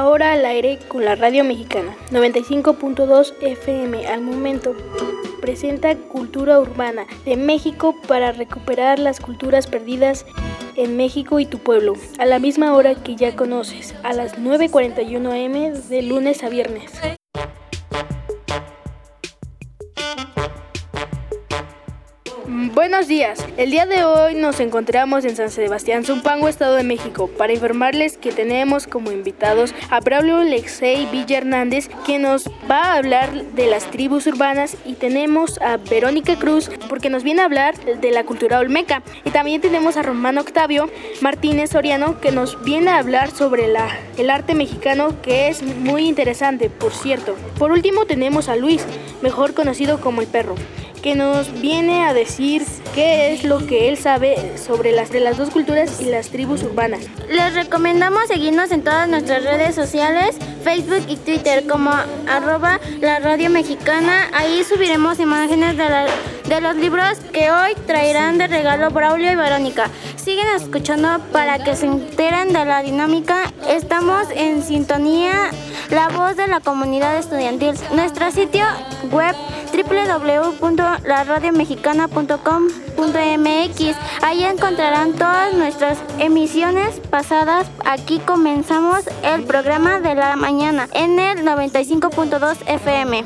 Ahora al aire con la Radio Mexicana, 95.2 FM al momento. Presenta Cultura Urbana de México para recuperar las culturas perdidas en México y tu pueblo, a la misma hora que ya conoces, a las 9:41 am de lunes a viernes. Buenos días, el día de hoy nos encontramos en San Sebastián, Zumpango, Estado de México, para informarles que tenemos como invitados a Braulio Alexei Villa Hernández, que nos va a hablar de las tribus urbanas, y tenemos a Verónica Cruz, porque nos viene a hablar de la cultura olmeca, y también tenemos a Román Octavio Martínez Soriano, que nos viene a hablar sobre el arte mexicano, que es muy interesante, por cierto. Por último tenemos a Luis, mejor conocido como el Perro, que nos viene a decir qué es lo que él sabe sobre las dos culturas y las tribus urbanas. Les recomendamos seguirnos en todas nuestras redes sociales, Facebook y Twitter como @la Radio Mexicana. Ahí subiremos imágenes de los libros que hoy traerán de regalo Braulio y Verónica. Siguen escuchando para que se enteren de la dinámica. Estamos en sintonía, la voz de la comunidad estudiantil. Nuestro sitio web www.laradiomexicana.com.mx. Ahí encontrarán todas nuestras emisiones pasadas. Aquí comenzamos el programa de la mañana en el 95.2 FM.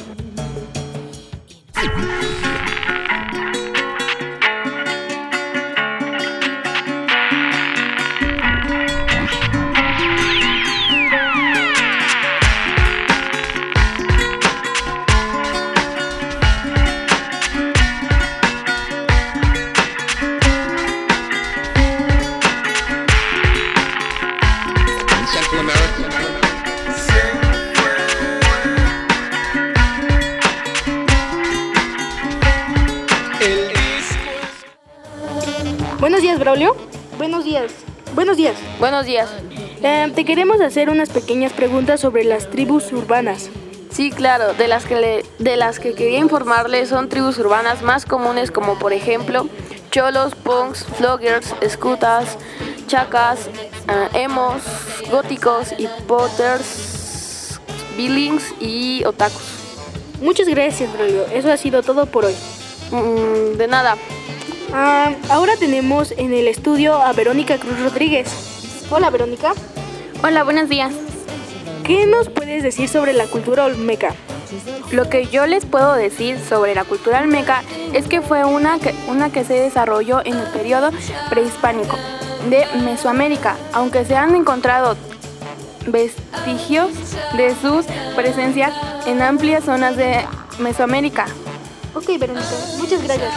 Buenos días, Braulio. Buenos días. Buenos días. Te queremos hacer unas pequeñas preguntas sobre las tribus urbanas. Sí, claro, de las que quería informarles son tribus urbanas más comunes, como por ejemplo cholos, punks, floggers, escutas, chacas, emos, góticos, hipoters, billings y otakus. Muchas gracias, Braulio. Eso ha sido todo por hoy. De nada. Ahora tenemos en el estudio a Verónica Cruz Rodríguez. Hola, Verónica. Hola, buenos días. ¿Qué nos puedes decir sobre la cultura olmeca? Lo que yo les puedo decir sobre la cultura olmeca es que fue una que se desarrolló en el periodo prehispánico de Mesoamérica, aunque se han encontrado vestigios de su presencia en amplias zonas de Mesoamérica. Ok, Verónica, muchas gracias.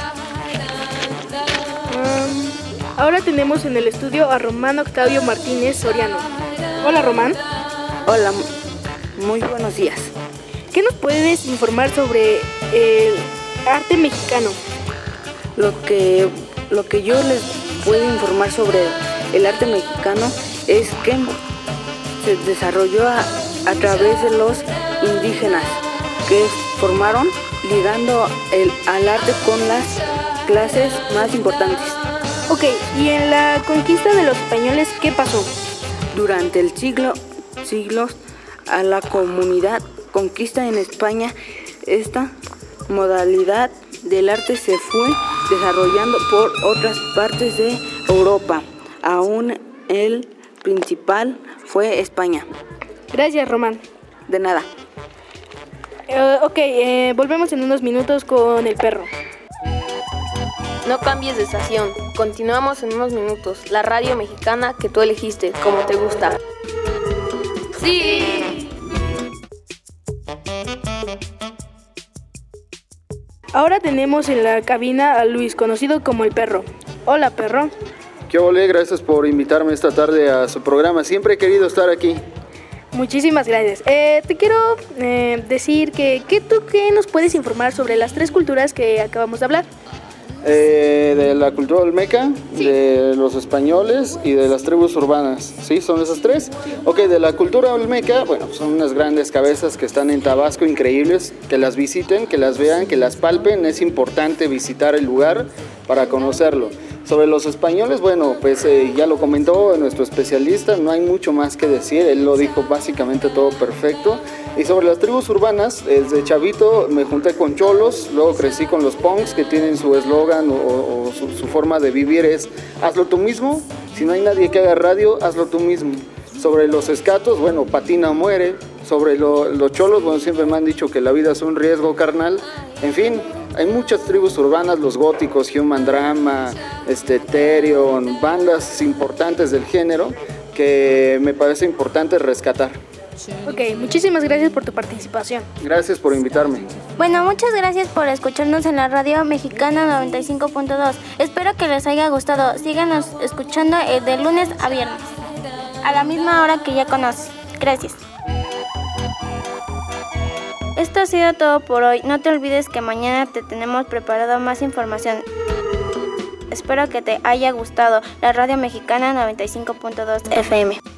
Ahora tenemos en el estudio a Román Octavio Martínez Soriano. Hola, Román. Hola, muy buenos días. ¿Qué nos puedes informar sobre el arte mexicano? Lo que yo les puedo informar sobre el arte mexicano es que se desarrolló a través de los indígenas, que formaron ligando al arte con las clases más importantes. Ok, ¿y en la conquista de los españoles qué pasó? Durante el siglos a la comunidad conquista en España, esta modalidad del arte se fue desarrollando por otras partes de Europa. Aún el principal fue España. Gracias, Román. De nada. Volvemos en unos minutos con el Perro. No cambies de estación. Continuamos en unos minutos. La radio mexicana que tú elegiste, como te gusta. ¡Sí! Ahora tenemos en la cabina a Luis, conocido como el Perro. Hola, Perro. ¿Qué ole? Gracias por invitarme esta tarde a su programa. Siempre he querido estar aquí. Muchísimas gracias. Te quiero decir que ¿qué nos puedes informar sobre las tres culturas que acabamos de hablar? De la cultura olmeca, sí, de los españoles y de las tribus urbanas. ¿Sí? ¿Son esas tres? Ok, de la cultura olmeca, bueno, son unas grandes cabezas que están en Tabasco, increíbles. Que las visiten, que las vean, que las palpen. Es importante visitar el lugar para conocerlo. Sobre los españoles, bueno, pues ya lo comentó nuestro especialista, no hay mucho más que decir, él lo dijo básicamente todo perfecto. Y sobre las tribus urbanas, desde chavito me junté con cholos, luego crecí con los punks que tienen su eslogan o su forma de vivir es hazlo tú mismo, si no hay nadie que haga radio, hazlo tú mismo. Sobre los escatos, bueno, patina o muere. Sobre los cholos, bueno, siempre me han dicho que la vida es un riesgo, carnal. En fin, hay muchas tribus urbanas, los góticos, Human Drama, Therion, bandas importantes del género que me parece importante rescatar. Ok, muchísimas gracias por tu participación. Gracias por invitarme. Bueno, muchas gracias por escucharnos en la Radio Mexicana 95.2. Espero que les haya gustado. Síganos escuchando de lunes a viernes, a la misma hora que ya conoces. Gracias. Esto ha sido todo por hoy. No te olvides que mañana te tenemos preparado más información. Espero que te haya gustado la Radio Mexicana 95.2 FM.